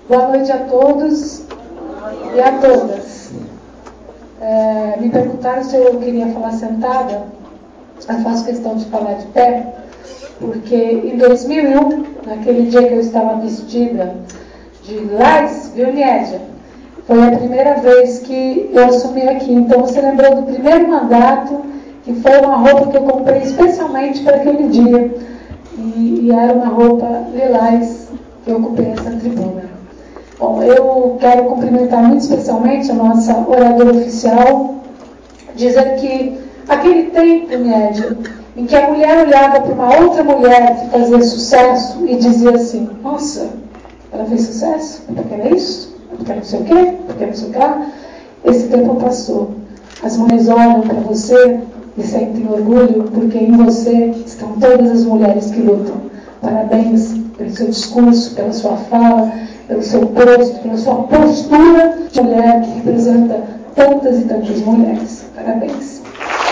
Boa noite a todos e a todas. Me perguntaram se eu queria falar sentada. Eu faço questão de falar de pé, porque em 2001, naquele dia que eu estava vestida de Lais Vilniedia, foi a primeira vez que eu assumi aqui. Então você lembrou do primeiro mandato, que foi uma roupa que eu comprei especialmente para aquele dia. E era uma roupa lilás que eu ocupei essa tribuna. Bom, eu quero cumprimentar muito especialmente a nossa oradora oficial, dizer que aquele tempo médio em que a mulher olhava para uma outra mulher que fazia sucesso e dizia assim: nossa, ela fez sucesso? Porque era isso? Porque não sei o quê? Porque não sei o que lá? Esse tempo passou. As mulheres olham para você e sentem orgulho, porque em você estão todas as mulheres que lutam. Parabéns pelo seu discurso, pela sua fala, pelo seu posto, pela sua postura de mulher que representa tantas e tantas mulheres. Parabéns.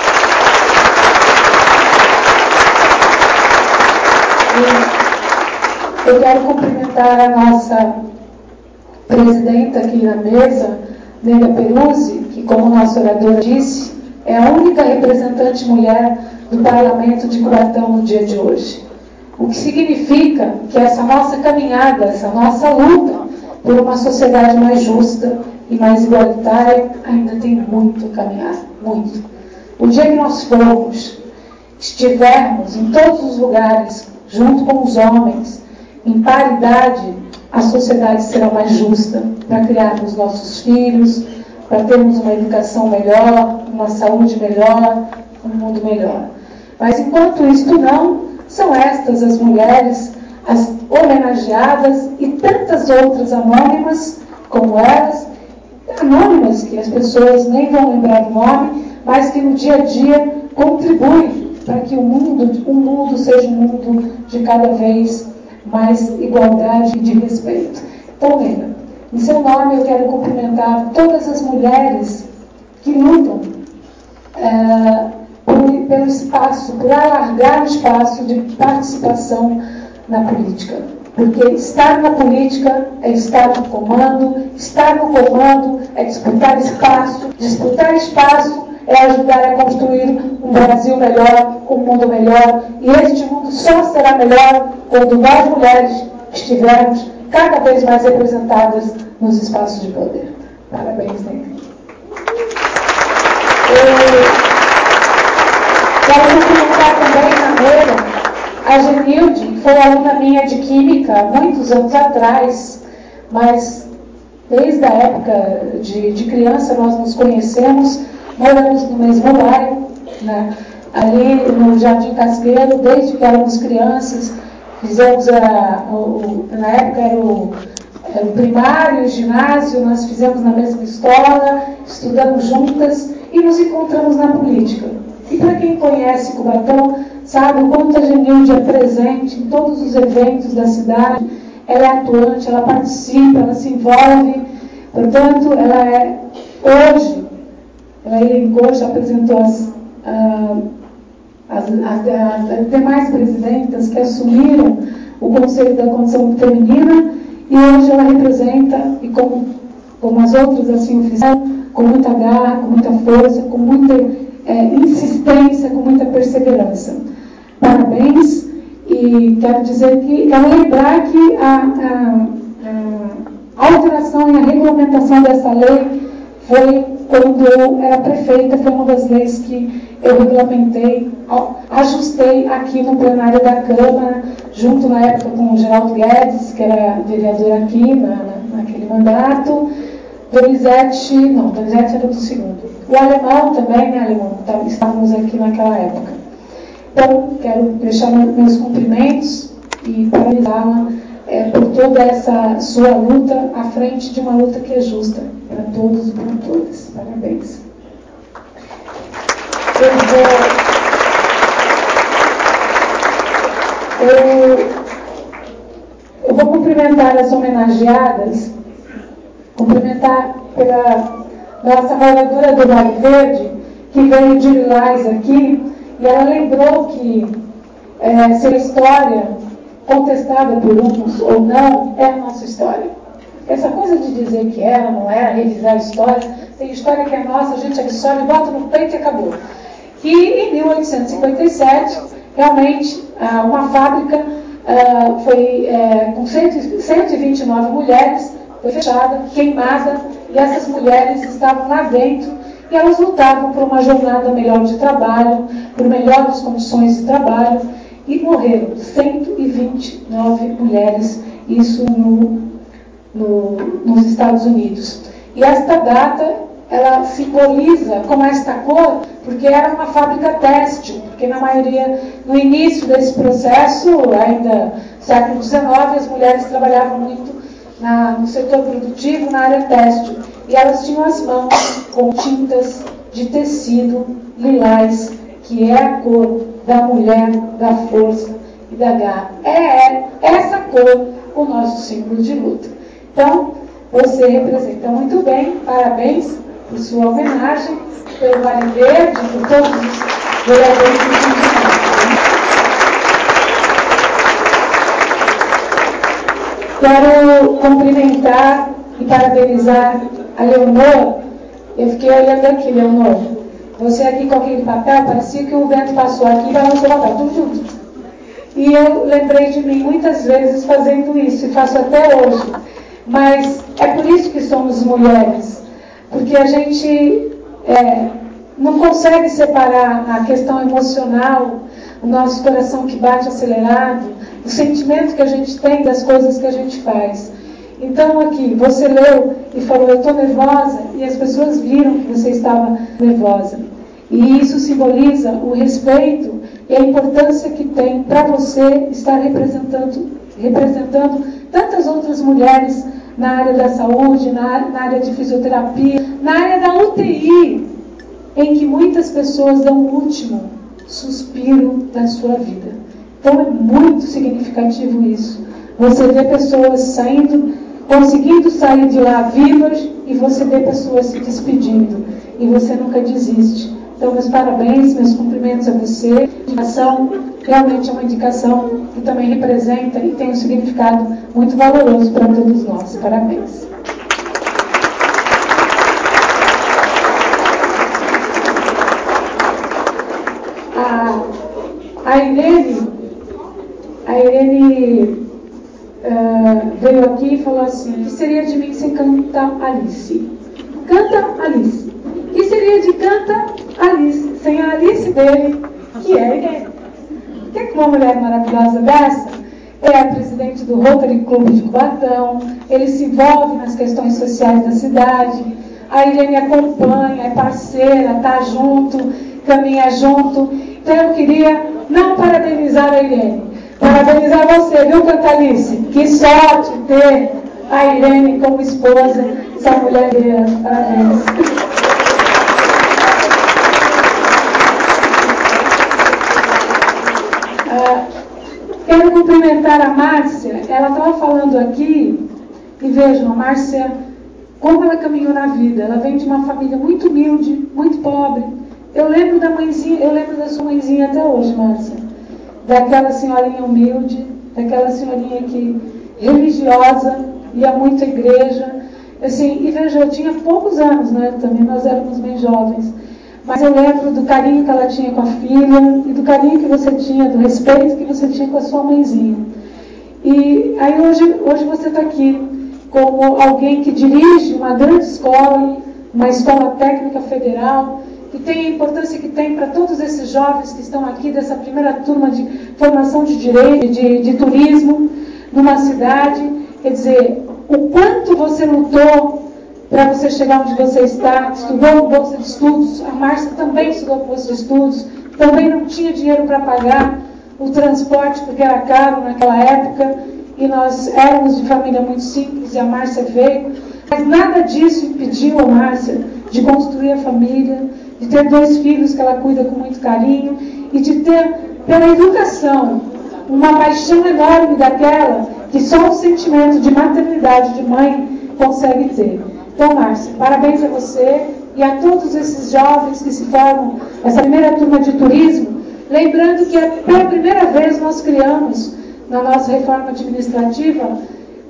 E eu quero cumprimentar a nossa presidenta aqui na mesa, Neida Peruzzi, que, como nossa oradora disse, é a única representante mulher do Parlamento de Cubatão no dia de hoje. O que significa que essa nossa caminhada, essa nossa luta por uma sociedade mais justa e mais igualitária ainda tem muito a caminhar, muito. O dia que nós estivermos em todos os lugares, junto com os homens, em paridade, a sociedade será mais justa para criarmos nossos filhos, para termos uma educação melhor, uma saúde melhor, um mundo melhor. Mas enquanto isto não, são estas as mulheres, as homenageadas e tantas outras anônimas como elas, anônimas que as pessoas nem vão lembrar do nome, mas que no dia a dia contribuem para que o mundo seja um mundo de cada vez mais igualdade e de respeito. Então, Neida, em seu nome eu quero cumprimentar todas as mulheres que lutam pelo espaço, por alargar o espaço de participação na política. Porque estar na política é estar no comando é disputar espaço é ajudar a construir um Brasil melhor, um mundo melhor, e este mundo só será melhor quando nós mulheres estivermos cada vez mais representadas nos espaços de poder. Parabéns, Neida. Quero cumprimentar também na mesa a Genilde, que foi aluna minha de Química há muitos anos atrás, mas desde a época de criança nós nos conhecemos, moramos no mesmo bairro, né? Ali no Jardim Casqueiro, desde que éramos crianças, fizemos na época era o primário, o ginásio, nós fizemos na mesma escola, estudamos juntas e nos encontramos na política. E para quem conhece Cubatão, sabe o quanto a Genilde é presente em todos os eventos da cidade, ela é atuante, ela participa, ela se envolve, portanto, ela é hoje, ela elencou, já apresentou as demais presidentas que assumiram o Conselho da Condição Feminina, e hoje ela representa, e como as outras assim o fizeram, com muita garra, com muita força, com muita insistência, com muita perseverança. Parabéns, e quero lembrar que a alteração e a regulamentação dessa lei foi quando eu era prefeita, foi uma das leis que eu regulamentei, ajustei aqui no plenário da Câmara, junto na época com o Geraldo Guedes, que era vereador aqui naquele mandato, Donizete era do segundo. O Alemão também, né, Alemão? Estávamos aqui naquela época. Então, quero deixar meus cumprimentos e parabenizá-la por toda essa sua luta à frente de uma luta que é justa para todos e para todas. Parabéns. Eu vou cumprimentar as homenageadas, cumprimentar pela nossa moradora do Vale Verde, que veio de Lilás aqui, e ela lembrou que se a história contestada por uns ou não é a nossa história. Essa coisa de dizer que era, não era, revisar a história, tem história que é nossa, a gente absorve, bota no peito e acabou. E em 1857, realmente, uma fábrica foi com 129 mulheres, foi fechada, queimada, e essas mulheres estavam lá dentro e elas lutavam por uma jornada melhor de trabalho, por melhores condições de trabalho, e morreram 129 mulheres, isso nos Estados Unidos. E esta data, ela simboliza como esta cor, porque era uma fábrica têxtil, porque na maioria, no início desse processo, ainda no século XIX, as mulheres trabalhavam muito no setor produtivo, na área têxtil, e elas tinham as mãos com tintas de tecido lilás, que é a cor da mulher, da força e da garra. É essa cor o nosso símbolo de luta. Então, você representa muito bem, parabéns por sua homenagem, pelo Vale Verde, por todos os vereadores que estão. Quero cumprimentar e parabenizar a Leonor. Eu fiquei olhando aqui, Leonor. Você aqui com aquele papel, parecia que o vento passou aqui e balançou o papel, tudo junto. E eu lembrei de mim muitas vezes fazendo isso, e faço até hoje. Mas é por isso que somos mulheres, porque a gente não consegue separar a questão emocional, o nosso coração que bate acelerado, o sentimento que a gente tem das coisas que a gente faz. Então aqui, você leu e falou, eu estou nervosa, e as pessoas viram que você estava nervosa. E isso simboliza o respeito e a importância que tem para você estar representando tantas outras mulheres na área da saúde, na área de fisioterapia, na área da UTI, em que muitas pessoas dão o último suspiro da sua vida. Então é muito significativo isso. Você vê pessoas conseguindo sair de lá vivas, e você vê pessoas se despedindo, e você nunca desiste. Então, meus parabéns, meus cumprimentos a você. A indicação realmente é uma indicação que também representa e tem um significado muito valoroso para todos nós. Parabéns. A Irene veio aqui e falou assim, o que seria de mim sem Canta Alice? Canta Alice. O que seria de Canta Alice sem a Alice dele, que é a Irene? O que é que uma mulher maravilhosa dessa é a presidente do Rotary Club de Cubatão, ele se envolve nas questões sociais da cidade, a Irene acompanha, é parceira, está junto, caminha junto. Então eu queria não parabenizar a Irene, parabenizar você, viu, Cantalice? Que sorte ter a Irene como esposa, essa mulher guerreira. Parabéns. Quero cumprimentar a Márcia. Ela estava falando aqui, e vejam, a Márcia, como ela caminhou na vida. Ela vem de uma família muito humilde, muito pobre. Eu lembro da sua mãezinha até hoje, Márcia. Daquela senhorinha humilde, daquela senhorinha que religiosa, ia muito à igreja. Assim, e veja, eu tinha poucos anos, né? Também nós éramos bem jovens. Mas eu lembro do carinho que ela tinha com a filha, e do carinho que você tinha, do respeito que você tinha com a sua mãezinha. E aí hoje você está aqui como alguém que dirige uma grande escola, uma escola técnica federal, que tem a importância que tem para todos esses jovens que estão aqui dessa primeira turma de formação de direito, de turismo, numa cidade. Quer dizer, o quanto você lutou para você chegar onde você está, estudou bolsa de estudos, a Márcia também estudou bolsa de estudos, também não tinha dinheiro para pagar o transporte, porque era caro naquela época, e nós éramos de família muito simples, e a Márcia veio, mas nada disso impediu a Márcia de construir a família, de ter 2 filhos que ela cuida com muito carinho, e de ter, pela educação, uma paixão enorme daquela que só o sentimento de maternidade de mãe consegue ter. Então, Márcia, parabéns a você e a todos esses jovens que se formam essa primeira turma de turismo, lembrando que pela primeira vez nós criamos, na nossa reforma administrativa,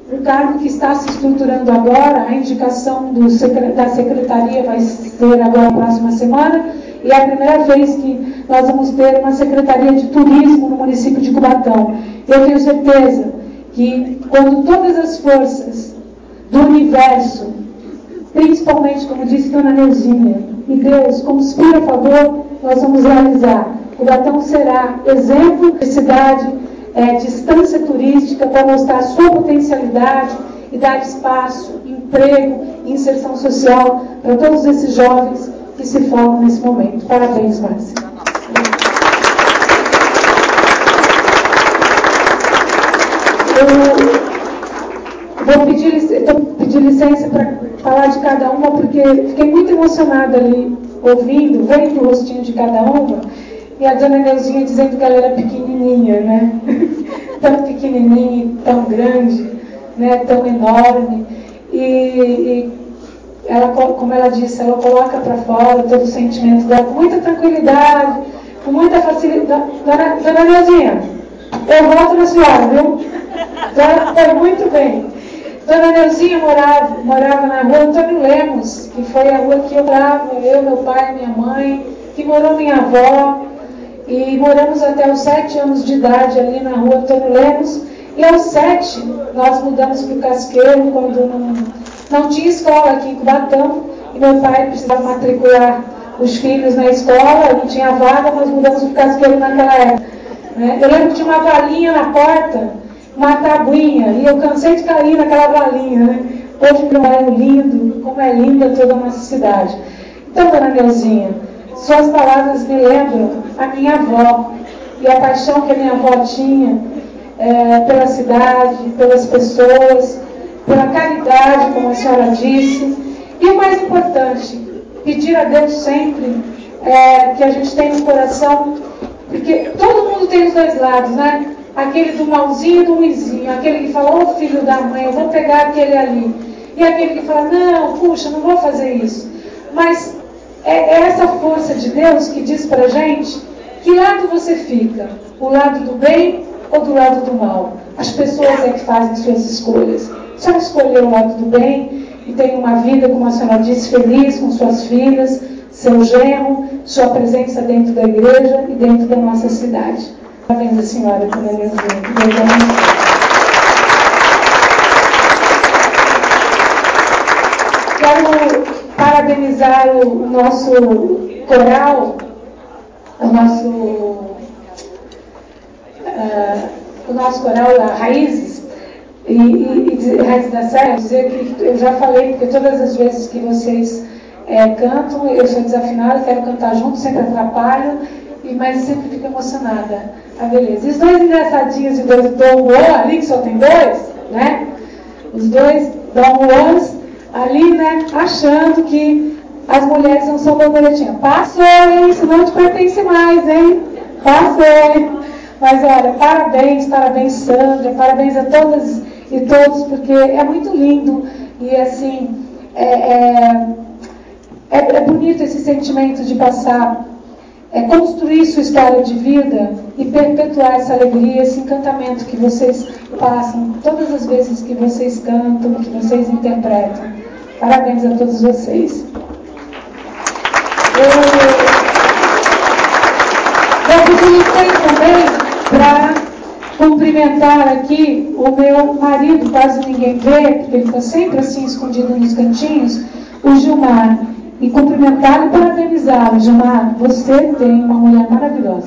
um cargo que está se estruturando agora. A indicação da secretaria vai ser agora na próxima semana, e é a primeira vez que nós vamos ter uma secretaria de turismo no município de Cubatão. Eu tenho certeza que quando todas as forças do universo, principalmente, como disse Dona Neuzinha, e Deus conspira a favor, nós vamos realizar. Cubatão será exemplo de cidade, distância turística, para mostrar sua potencialidade e dar espaço, emprego e inserção social para todos esses jovens que se formam nesse momento. Parabéns, Márcia. Eu vou pedir licença para falar de cada uma, porque fiquei muito emocionada ali, ouvindo, vendo o rostinho de cada uma, e a Dona Neuzinha dizendo que ela era pequenininha, né? Tão pequenininha, tão grande, né? Tão enorme. E ela, como ela disse, ela coloca para fora todo o sentimento dela com muita tranquilidade, com muita facilidade. Dona Neuzinha, eu volto na senhora, viu? Já foi muito bem. Dona Neuzinha morava na rua Antônio Lemos, que foi a rua que eu morava, eu, meu pai, minha mãe, que morou minha avó, e moramos até os 7 anos de idade ali na rua Antônio Lemos, e aos 7 nós mudamos para o Casqueiro, quando não tinha escola aqui em Cubatão, e meu pai precisava matricular os filhos na escola, não tinha vaga, nós mudamos para o Casqueiro naquela época. Eu lembro de uma valinha na porta, uma tabuinha, e eu cansei de cair naquela valinha, né? Hoje que é lindo, como é linda toda a nossa cidade. Então, Dona Neuzinha, suas palavras me lembram a minha avó, e a paixão que a minha avó tinha pela cidade, pelas pessoas, pela caridade, como a senhora disse. E o mais importante, pedir a Deus sempre que a gente tenha um coração, porque todo mundo tem os dois lados, né? Aquele do malzinho e do ruizinho, aquele que fala, ô filho da mãe, eu vou pegar aquele ali. E aquele que fala, não, puxa, não vou fazer isso. Mas é essa força de Deus que diz pra gente que lado você fica, o lado do bem ou do lado do mal. As pessoas é que fazem suas escolhas. Se ela escolheu o lado do bem e tem uma vida, como a senhora disse, feliz com suas filhas, seu genro, sua presença dentro da igreja e dentro da nossa cidade. Parabéns a senhora, Dona Neuzinha. Que Deus abençoe. Quero parabenizar o nosso coral, o nosso coral da Raízes, e Raízes da Serra, dizer que eu já falei, porque todas as vezes que vocês cantam, eu sou desafinada, quero cantar junto, sempre atrapalho, mas sempre fico emocionada. Ah, beleza. E os dois engraçadinhos de dois Dom Juan ali, que só tem dois, né? Os dois Dom Juans ali, né? Achando que as mulheres não são borboletinha. Passou, hein? Isso não te pertence mais, hein? Passou. Mas olha, parabéns, Sandra, parabéns a todas e todos, porque é muito lindo e assim, é bonito esse sentimento de passar, construir sua história de vida e perpetuar essa alegria, esse encantamento que vocês passam todas as vezes que vocês cantam, que vocês interpretam. Parabéns a todos vocês. Eu pedir também para cumprimentar aqui o meu marido, quase ninguém vê, porque ele está sempre assim escondido nos cantinhos, o Gilmar. E cumprimentá-lo e parabenizá-lo. Gilmar, você tem uma mulher maravilhosa.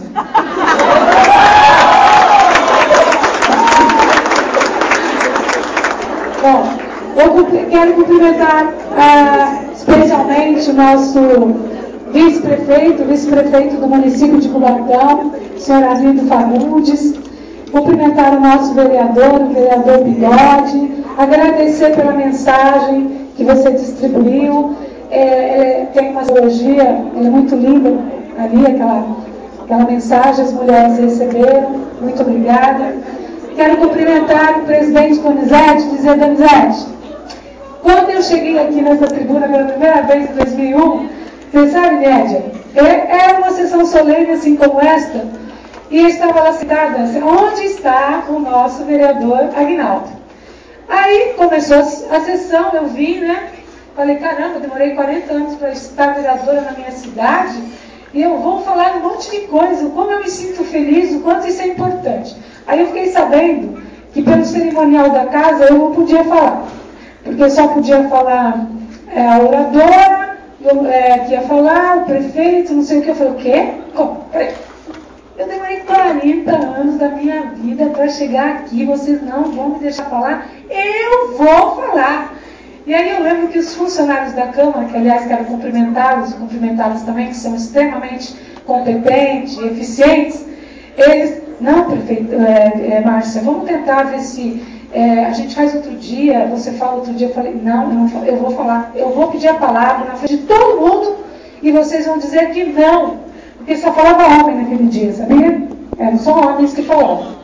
Bom, eu quero cumprimentar especialmente o nosso vice-prefeito do município de Cubatão, o senhor Arlindo Fagundes, cumprimentar o nosso vereador, o vereador Bigode, agradecer pela mensagem que você distribuiu. Tem uma teologia, é muito linda ali, aquela mensagem, as mulheres receberam, muito obrigada. Quero cumprimentar o presidente Donizete, dizer, Donizete, quando eu cheguei aqui nessa tribuna pela primeira vez em 2001, você sabe, Nédia, era uma sessão solene assim como esta, e eu estava lá citada, onde está o nosso vereador Aguinaldo? Aí começou a sessão, eu vim, né? Falei, caramba, demorei 40 anos para estar vereadora na minha cidade e eu vou falar um monte de coisa, como eu me sinto feliz, o quanto isso é importante. Aí eu fiquei sabendo que pelo cerimonial da casa eu não podia falar, porque só podia falar a oradora, que ia falar, o prefeito, não sei o que. Eu falei, o quê? Como? Peraí. Eu demorei 40 anos da minha vida para chegar aqui, vocês não vão me deixar falar, eu vou falar. E aí eu lembro que os funcionários da Câmara, que aliás quero cumprimentá-los também, que são extremamente competentes, eficientes, eles, não, prefeito, Márcia, vamos tentar ver se a gente faz outro dia, você fala outro dia. Eu falei, não, eu vou falar, eu vou pedir a palavra na frente de todo mundo e vocês vão dizer que não, porque só falava homem naquele dia, sabia? Eram só homens que falavam.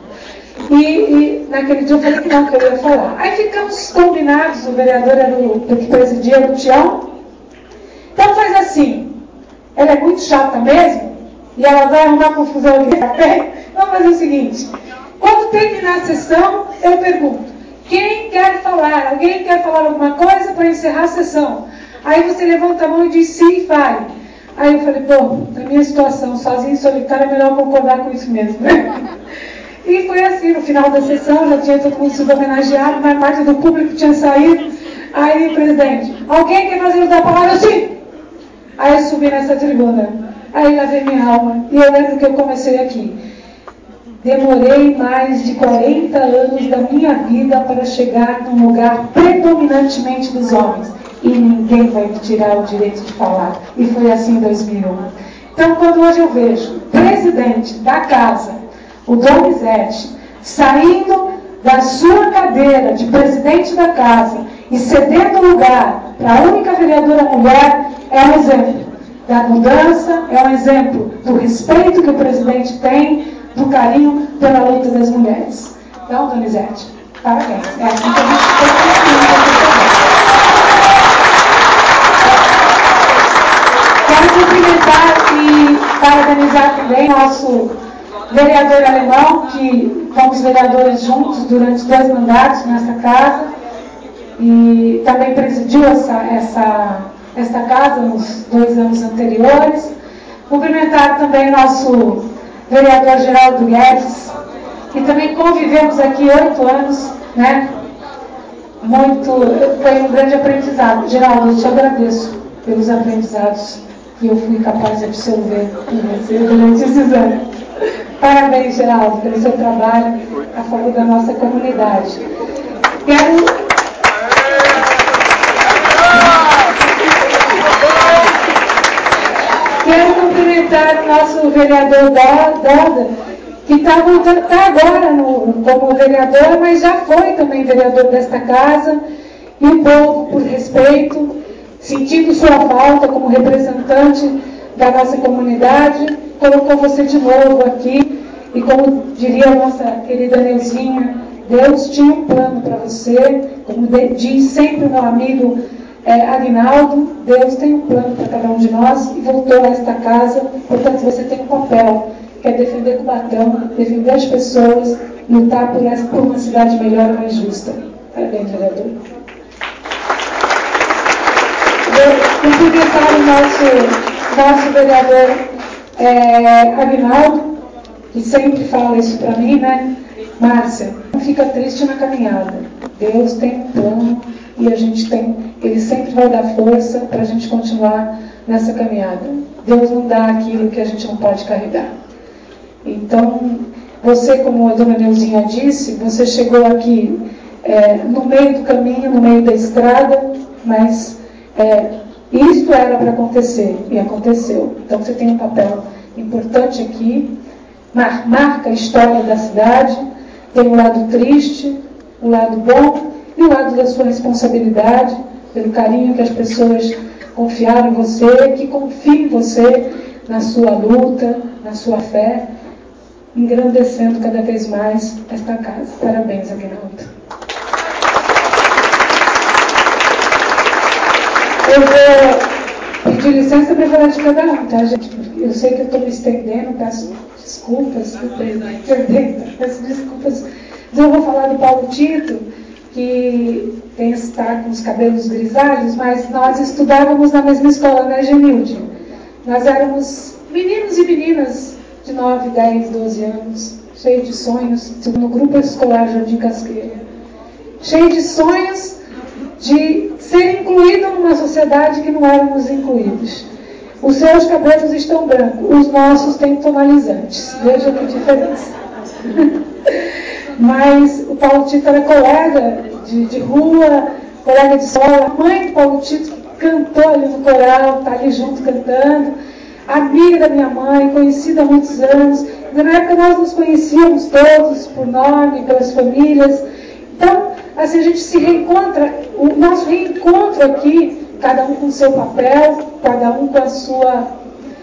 E naquele dia eu falei que não, que eu ia falar. Aí ficamos combinados, o vereador era o que presidia, o Tião. Então faz assim, ela é muito chata mesmo, e ela vai arrumar confusão aqui até. Vamos fazer o seguinte, quando terminar a sessão, eu pergunto, quem quer falar? Alguém quer falar alguma coisa para encerrar a sessão? Aí você levanta a mão e diz sim, fale. Aí eu falei, pô, na minha situação, sozinho e solitário, é melhor concordar com isso mesmo, né? E foi assim, no final da sessão, já tinha todo mundo sido homenageado, mas parte do público tinha saído. Aí, presidente, alguém quer fazer uso da palavra? Sim! Aí eu subi nessa tribuna. Aí lá veio minha alma. E eu lembro que eu comecei aqui. Demorei mais de 40 anos da minha vida para chegar num lugar predominantemente dos homens. E ninguém vai me tirar o direito de falar. E foi assim em 2001. Então, quando hoje eu vejo o presidente da casa, o Donizete, saindo da sua cadeira de presidente da casa e cedendo lugar para a única vereadora mulher, é um exemplo da mudança, é um exemplo do respeito que o presidente tem, do carinho pela luta das mulheres. Então, Donizete, parabéns. É assim que a gente quero cumprimentar e parabenizar também nosso vereador alemão, que fomos vereadores juntos durante 2 mandatos nessa casa, e também presidiu esta casa nos 2 anos anteriores. Cumprimentar também nosso vereador Geraldo Guedes, que também convivemos aqui 8 anos, né? Foi um grande aprendizado. Geraldo, eu te agradeço pelos aprendizados que eu fui capaz de absorver com você durante esses anos. Parabéns, Geraldo, pelo seu trabalho a favor da nossa comunidade. Quero cumprimentar o nosso vereador Doda, que está agora como vereador, mas já foi também vereador desta casa, e o povo, por respeito, sentindo sua falta como representante da nossa comunidade, colocou você de novo aqui. E como diria a nossa querida Neuzinha, Deus tinha um plano para você, como diz sempre o meu amigo Aguinaldo, Deus tem um plano para cada um de nós e voltou a esta casa. Portanto, você tem um papel, que é defender Cubatão, defender as pessoas, lutar por uma cidade melhor e mais justa. Parabéns, vereador. Vou cumprimentar o nosso vereador Aguinaldo, que sempre fala isso para mim, né? Márcia, não fica triste na caminhada. Deus tem um plano e Ele sempre vai dar força para a gente continuar nessa caminhada. Deus não dá aquilo que a gente não pode carregar. Então, você, como a dona Neuzinha disse, você chegou aqui no meio do caminho, no meio da estrada, mas isto era para acontecer e aconteceu. Então, você tem um papel importante aqui, marca a história da cidade, tem o lado triste, o lado bom e o lado da sua responsabilidade, pelo carinho que as pessoas confiaram em você, que confiam em você, na sua luta, na sua fé, engrandecendo cada vez mais esta casa. Parabéns, Aguinaldo. Eu vou pedir licença para falar de cada um, tá, gente? Eu sei que eu estou me estendendo, peço desculpas, peço desculpas, mas eu vou falar do Paulo Tito, que está com os cabelos grisalhos, mas nós estudávamos na mesma escola, na Genilde. Nós éramos meninos e meninas de 9, 10, 12 anos, cheios de sonhos, no grupo escolar Jardim Casqueira. Cheio de sonhos de ser incluído numa sociedade que não éramos incluídos. Os seus cabelos estão brancos, os nossos têm tonalizantes. Veja que diferença. Mas o Paulo Tito era colega de rua, colega de escola. A mãe do Paulo Tito cantou ali no coral, está ali junto cantando. Amiga da minha mãe, conhecida há muitos anos. Na época nós nos conhecíamos todos por nome, pelas famílias. Então, assim, a gente se reencontra, o nosso reencontro aqui, cada um com o seu papel, cada um com a sua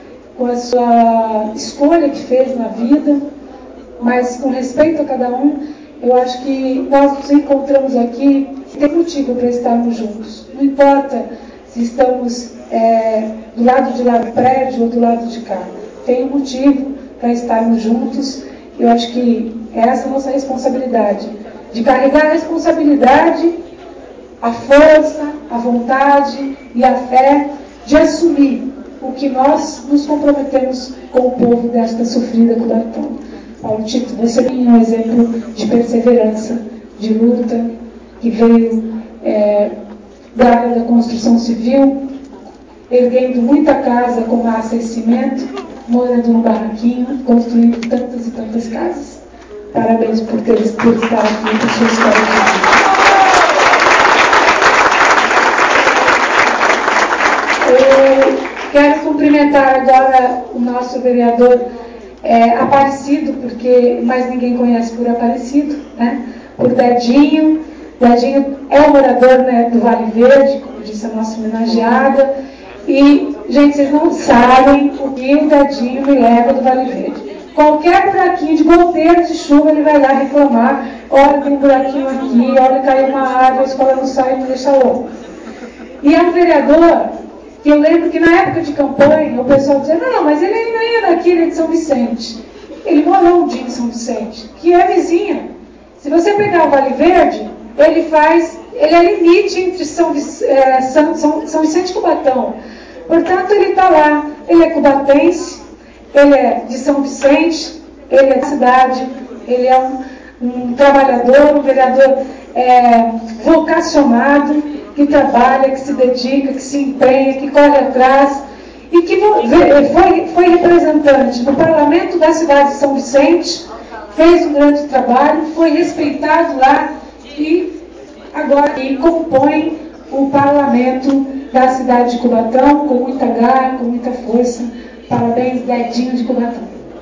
escolha que fez na vida, mas com respeito a cada um, eu acho que nós nos encontramos aqui, tem motivo para estarmos juntos. Não importa se estamos do lado de lá do prédio ou do lado de cá. Tem um motivo para estarmos juntos. Eu acho que essa é a nossa responsabilidade, de carregar a responsabilidade, a força, a vontade e a fé de assumir o que nós nos comprometemos com o povo desta sofrida Cubatão. Paulo Tito, você é um exemplo de perseverança, de luta, que veio da área da construção civil, erguendo muita casa com massa e cimento, morando num barraquinho, construindo tantas e tantas casas. Parabéns por estar aqui, por sua história de vida. Eu quero cumprimentar agora o nosso vereador Aparecido, porque mais ninguém conhece por Aparecido, né? Por Dedinho. Dedinho é um morador, né, do Vale Verde, como disse a nossa homenageada. E, gente, vocês não sabem o que o Dedinho me leva do Vale Verde. Qualquer buraquinho de goteira de chuva, ele vai lá reclamar. Olha, tem um buraquinho aqui, olha, caiu uma árvore, a escola não sai e me deixa louco. E é um vereador que eu lembro que na época de campanha, o pessoal dizia, não, mas ele ainda ia daqui, ele é de São Vicente. Ele morou um dia em São Vicente, que é vizinha. Se você pegar o Vale Verde, ele é limite entre São Vicente e Cubatão. Portanto, ele está lá, ele é cubatense, ele é de São Vicente, ele é da cidade, ele é um trabalhador, um vereador vocacionado, que trabalha, que se dedica, que se empenha, que corre atrás, e que foi representante no parlamento da cidade de São Vicente, fez um grande trabalho, foi respeitado lá e agora compõe o parlamento da cidade de Cubatão com muita garra, com muita força. Parabéns, Dedinho de Cubatão.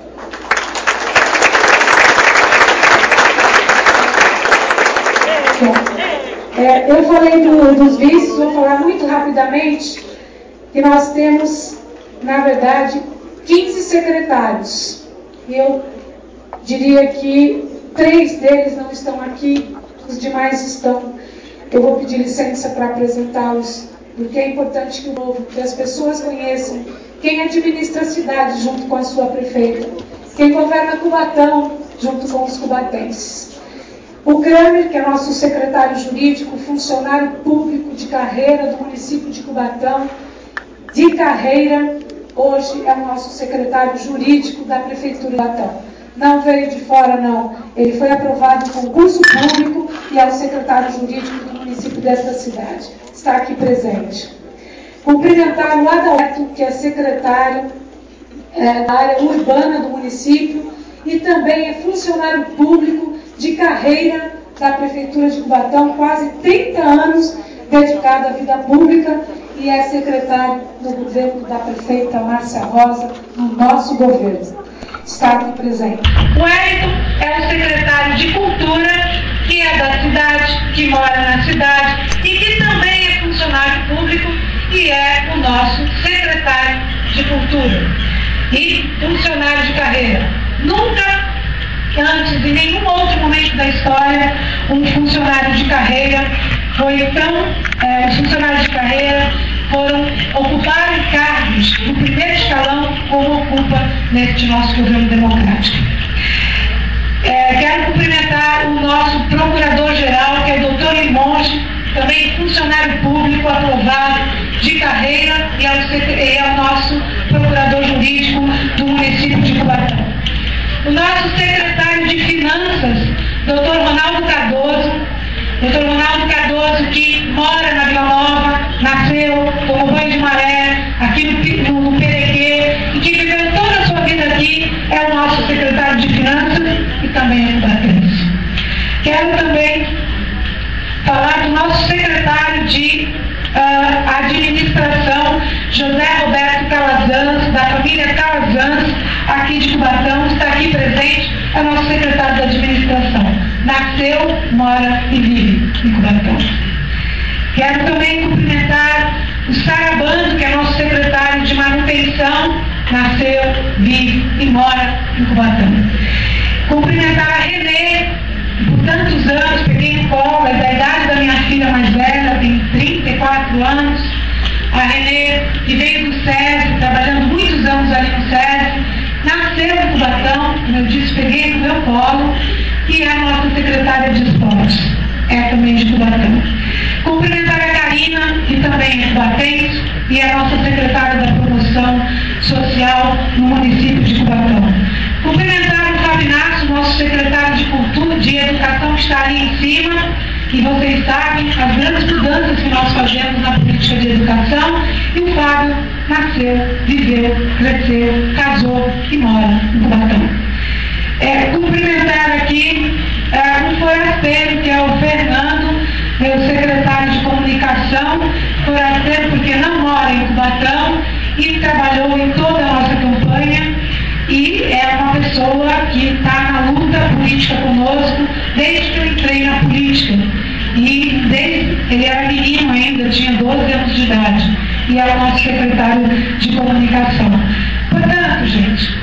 Eu falei dos vícios, vou falar muito rapidamente que nós temos, na verdade, 15 secretários. E eu diria que 3 deles não estão aqui, os demais estão. Eu vou pedir licença para apresentá-los, porque é importante que o povo, que as pessoas conheçam quem administra a cidade junto com a sua prefeita, quem governa Cubatão junto com os cubatenses. O Kramer, que é nosso secretário jurídico, funcionário público de carreira do município de Cubatão, de carreira, hoje é o nosso secretário jurídico da prefeitura de Cubatão. Não veio de fora, não. Ele foi aprovado em concurso público e é o secretário jurídico do município desta cidade. Está aqui presente. Cumprimentar o Adalberto, que é secretário da área urbana do município e também é funcionário público de carreira da Prefeitura de Cubatão, quase 30 anos dedicado à vida pública e é secretário do governo da prefeita Márcia Rosa, no nosso governo. Está aqui presente. O Wellington é o secretário de Cultura, que é da cidade, que mora na cidade e que também é funcionário público e é o nosso secretário de Cultura e funcionário de carreira. Nunca antes, em nenhum outro momento da história, um funcionário de carreira foi tão... os funcionários de carreira ocuparam cargos do primeiro escalão como ocupa neste nosso governo democrático. Quero cumprimentar o nosso procurador-geral, que é o Dr. também funcionário público aprovado de carreira e ao nosso procurador jurídico do município de Cubatão. O nosso secretário de Finanças, Dr. Ronaldo Cardoso, que mora na Vila Nova, nasceu como banho de maré, aqui no Perequê, e que viveu toda a sua vida aqui, é o nosso secretário de Finanças e também é cubatense. Quero também falar do nosso secretário de Administração, José Roberto Calazans, da família Calazans, aqui de Cubatão, está aqui presente, é o nosso secretário de Administração. Nasceu, mora e vive em Cubatão. Quero também cumprimentar o Sarabando, que é nosso secretário de Manutenção, nasceu, vive e mora em Cubatão. Cumprimentar a Renê, por tantos anos, peguei no colo, é da idade da minha filha mais velha, tem 34 anos. A Renê, que veio do SESI, trabalhando muitos anos ali no SESI, nasceu em Cubatão, como eu disse, peguei no meu colo, e é a nossa secretária de esportes, é também de Cubatão. Cumprimentar a Karina, que também é cubatense, e é a nossa secretária da promoção social no município de Cubatão. Cumprimentar o Fábio Inácio, nosso secretário de Cultura, de Educação, que está ali em cima, e vocês sabem as grandes mudanças que nós fazemos na política de educação, e o Fábio nasceu, viveu, cresceu, casou e mora em Cubatão. Cumprimentar aqui um forasteiro, que é o Fernando, meu secretário de Comunicação, forasteiro porque não mora em Cubatão e trabalhou em toda a nossa campanha, e é uma pessoa que está na luta política conosco desde que eu entrei na política. Ele era menino ainda, tinha 12 anos de idade, e é o nosso secretário de Comunicação. Portanto, gente,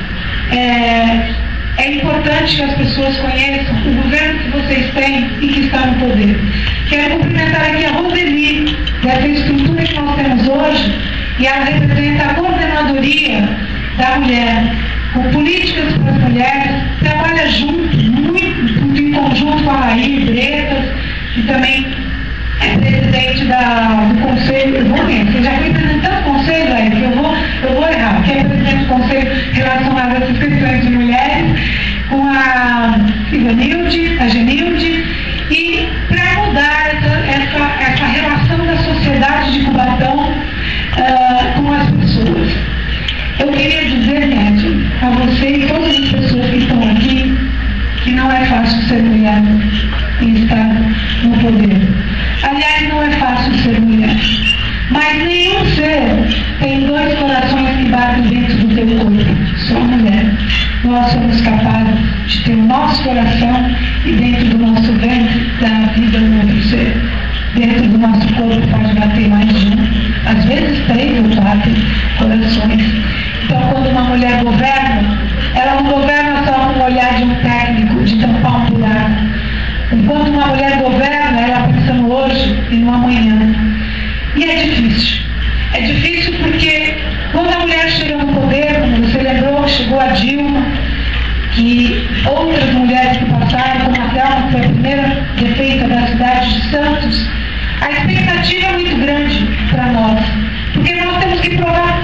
é importante que as pessoas conheçam o governo que vocês têm e que está no poder. Quero cumprimentar aqui a Roseli, dessa estrutura que nós temos hoje, e ela representa a coordenadoria da mulher, com políticas para as mulheres, trabalha junto, muito em conjunto com a Laís Bretas, que também é presidente do Conselho, você já foi presidente do Conselho, Laís, que eu vou errar, que é presidente do Conselho relacionado a essas questões de mulheres, com a Ivanilde, a Genilde, e para mudar essa relação da sociedade de Cubatão com as pessoas. Eu queria dizer, Ned, a você e todas as pessoas que estão aqui, que não é fácil ser mulher e estar no poder. Aliás, não é fácil ser mulher. Mas nenhum ser tem dois corações que batem dentro do teu corpo. Só mulher. Nós somos capazes de ter o nosso coração e dentro do nosso ventre dar a vida a um outro ser. Dentro do nosso corpo pode bater mais de um, às vezes 3 ou 4 corações. Então, quando uma mulher governa, ela não governa só com o olhar de um técnico, de tampar um buraco. Enquanto uma mulher governa, ela pensa no hoje e no amanhã. E é difícil. É difícil porque quando a mulher chega no poder, como você lembrou, chegou a Dilma, que outras mulheres que passaram, como a Thelma, que foi a primeira prefeita da cidade de Santos, a expectativa é muito grande para nós, porque nós temos que provar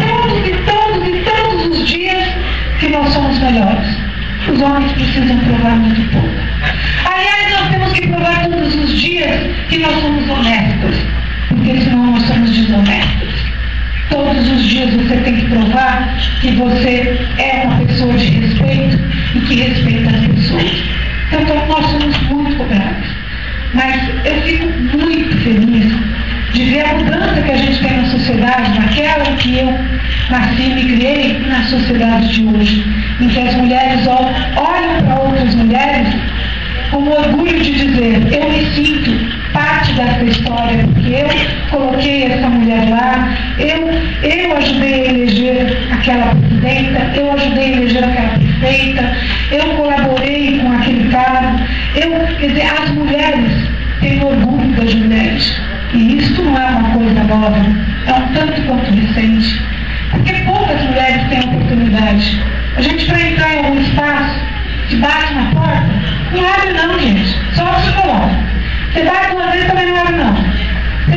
todos os dias que nós somos melhores. Os homens precisam provar muito pouco. Aliás, nós temos que provar todos os dias que nós somos honestos, porque senão nós somos desonestos. Todos os dias você tem que provar que você é uma pessoa de respeito e que respeita as pessoas. Então, nós somos muito cobrados. Mas eu fico muito feliz de ver a mudança que a gente tem na sociedade, naquela em que eu nasci e me criei, e na sociedade de hoje, em que as mulheres olham para outras mulheres com orgulho de dizer: eu me sinto parte dessa história, porque eu coloquei essa mulher lá, eu ajudei a eleger aquela presidenta, eu ajudei a eleger aquela prefeita, eu colaborei com aquele cargo. Quer dizer, as mulheres têm orgulho das mulheres, e isso não é uma coisa nova, é um tanto quanto recente, porque poucas mulheres têm oportunidade. A gente, para entrar em algum espaço, se bate na porta, não abre não, gente, só psicólogo. Você bate uma vez, também não abre não.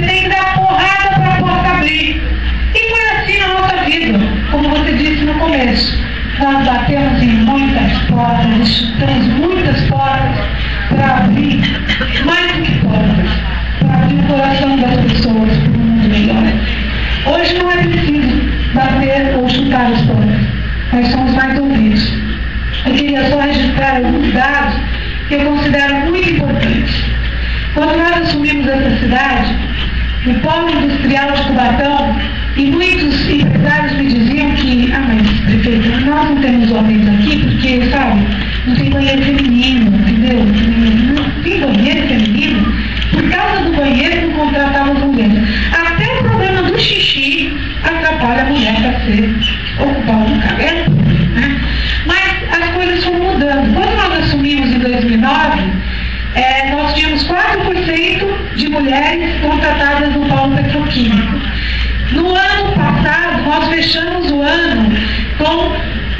tem que dar porrada para a porta abrir. E foi assim na nossa vida, como você disse no começo. Nós batemos em muitas portas, chutamos muitas portas para abrir, mais do que portas, para abrir o coração das pessoas para um mundo melhor. Hoje não é preciso bater ou chutar as portas, nós somos mais ouvidos. Eu queria só registrar alguns dados que eu considero muito importantes. Quando nós assumimos essa cidade, o polo industrial de Cubatão, e muitos empresários me diziam que, mas prefeito, nós não temos homens aqui porque, sabe, não tem banheiro feminino, entendeu? Não tem banheiro feminino. Por causa do banheiro não contratava as mulheres. Até o problema do xixi atrapalha a mulher para ocupar um cargo, né? Mas as coisas foram mudando. Quando nós assumimos em 2009, nós tínhamos 4% de mulheres contratadas no polo petroquímico. No ano passado, nós fechamos o ano com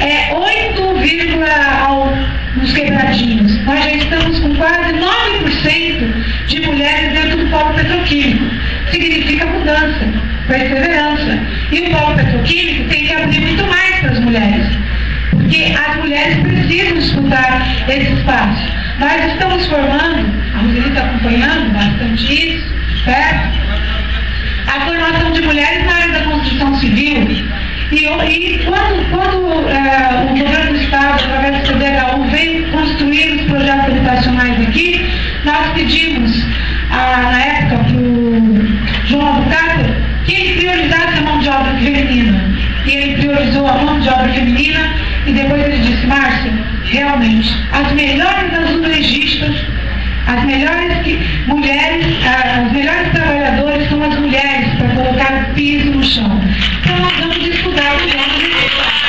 8, nos quebradinhos. Nós já estamos com quase 9% de mulheres dentro do polo petroquímico. Significa mudança, perseverança. E o polo petroquímico tem que abrir muito mais para as mulheres, porque as mulheres precisam disputar esse espaço. Nós estamos formando, a Roseli está acompanhando bastante isso, certo? A formação de mulheres na área da construção civil. E quando o governo do Estado, através do CDHU, veio construir os projetos habitacionais aqui, nós pedimos, na época, para o João Albuquerque, que ele priorizasse a mão de obra feminina. E ele priorizou a mão de obra feminina, e depois ele disse: Márcia, realmente, as melhores azulegistas, as melhores mulheres, os melhores trabalhadores são as mulheres para colocar o piso no chão. Então nós vamos estudar o piano necessário.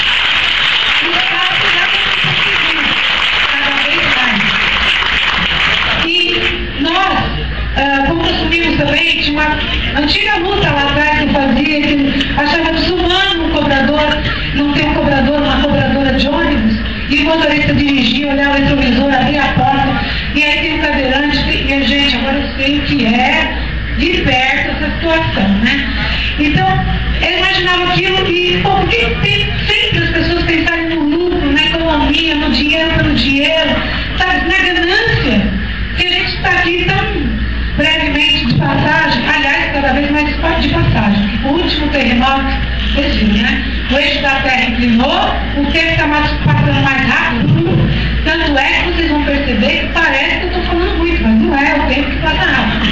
Cada vez mais. E nós, como assumimos também, tinha uma antiga luta lá atrás que eu fazia, que achava desumano um cobrador, não ter um cobrador, uma cobradora de ônibus, e o motorista dirigia, olhava o retrovisor, abria a porta, e aí tem um cadeirante, e a gente, agora eu sei o que é de perto essa situação, né? Então, eu imaginava aquilo e, porque tem sempre as pessoas pensarem no lucro, na economia, no dinheiro pelo dinheiro, sabe, na ganância, que a gente está aqui tão brevemente de passagem, aliás, cada vez mais de passagem. O último terremoto, vocês viram, né? O eixo da Terra inclinou, o tempo está passando mais rápido, tanto é que vocês vão perceber que parece que eu estou falando muito, mas não é o tempo que passa rápido.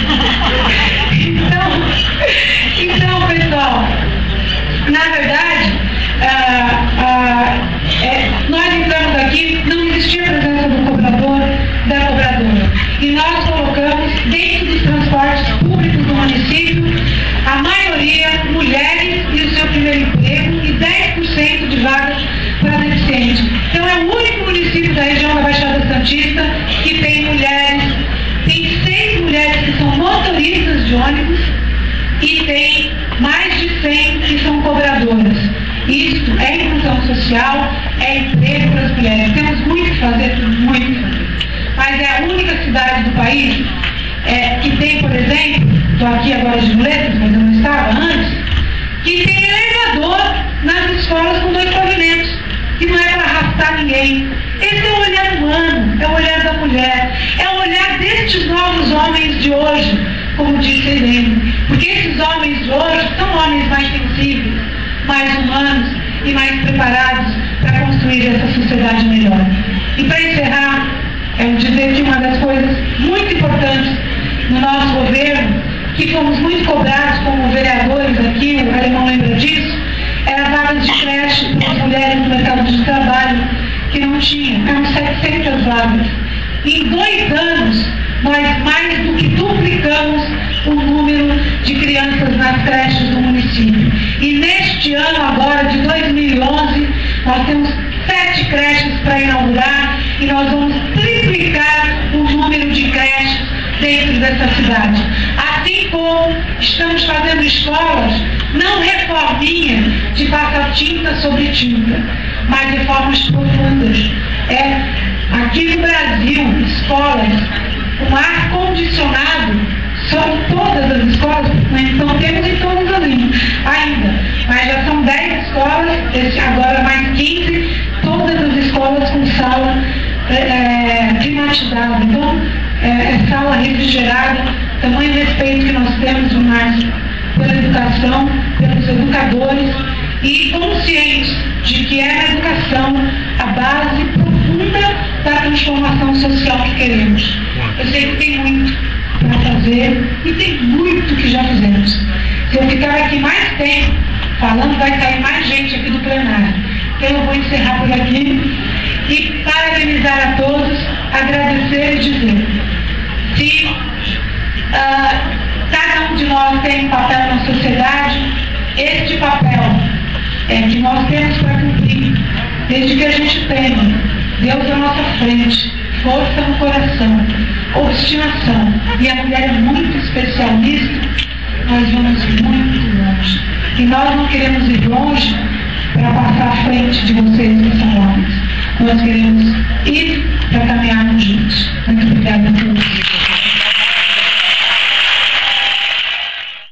Então, pessoal, na verdade, nós entramos aqui, não existia a presença do cobrador, da cobradora. E nós colocamos dentro dos transportes públicos do município, a maioria mulheres e o seu primeiro emprego e 10% de vagas para deficientes. Então é o único município da região da Baixada Santista que tem mulheres, tem 6 mulheres que são motoristas de ônibus e tem mais de 100 que são cobradoras. Isso é inclusão social, é emprego para as mulheres. Temos muito que fazer, muito que fazer. Mas é a única cidade do país que tem, por exemplo, estou aqui agora de Muletas, mas eu não estava antes, que tem elevador nas escolas com 2 pavimentos, que não é para arrastar ninguém. Esse é o olhar humano, é o olhar da mulher, é o olhar destes novos homens de hoje, como disse Helene, porque esses homens de hoje são homens mais sensíveis, mais humanos e mais preparados para construir essa sociedade melhor. E para encerrar, quero dizer que uma das coisas muito importantes no nosso governo, que fomos muito cobrados como vereadores aqui, o Alemão lembra disso, era vagas de creche para as mulheres no mercado de trabalho, que não tinha, eram 700 vagas. Em 2 anos, nós mais do que duplicamos o número de crianças nas creches do município. E neste ano agora, de 2011, nós temos 7 creches para inaugurar e nós vamos triplicar o número de creches dentro dessa cidade. Assim como estamos fazendo escolas, não reforminha de passar tinta sobre tinta, mas reformas profundas. Aqui no Brasil, escolas com ar condicionado São todas as escolas, não temos em todas as línguas ainda, mas já são 10 escolas, agora mais 15, todas as escolas com sala climatizada. Então, sala refrigerada, tamanho respeito que nós temos mais pela educação, pelos educadores, e conscientes de que é a educação a base profunda da transformação social que queremos. Eu sei que tem muito para fazer e tem muito que já fizemos. Se eu ficar aqui mais tempo falando, vai cair mais gente aqui do plenário. Então eu vou encerrar por aqui e parabenizar a todos, agradecer e dizer: se cada um de nós tem um papel na sociedade, este papel que nós temos para cumprir, desde que a gente tenha Deus à nossa frente, força no coração, obstinação, e a mulher é muito especial nisso, nós vamos muito longe. E nós não queremos ir longe para passar à frente de vocês que são homens. Nós queremos ir para caminharmos juntos. Muito obrigada a todos.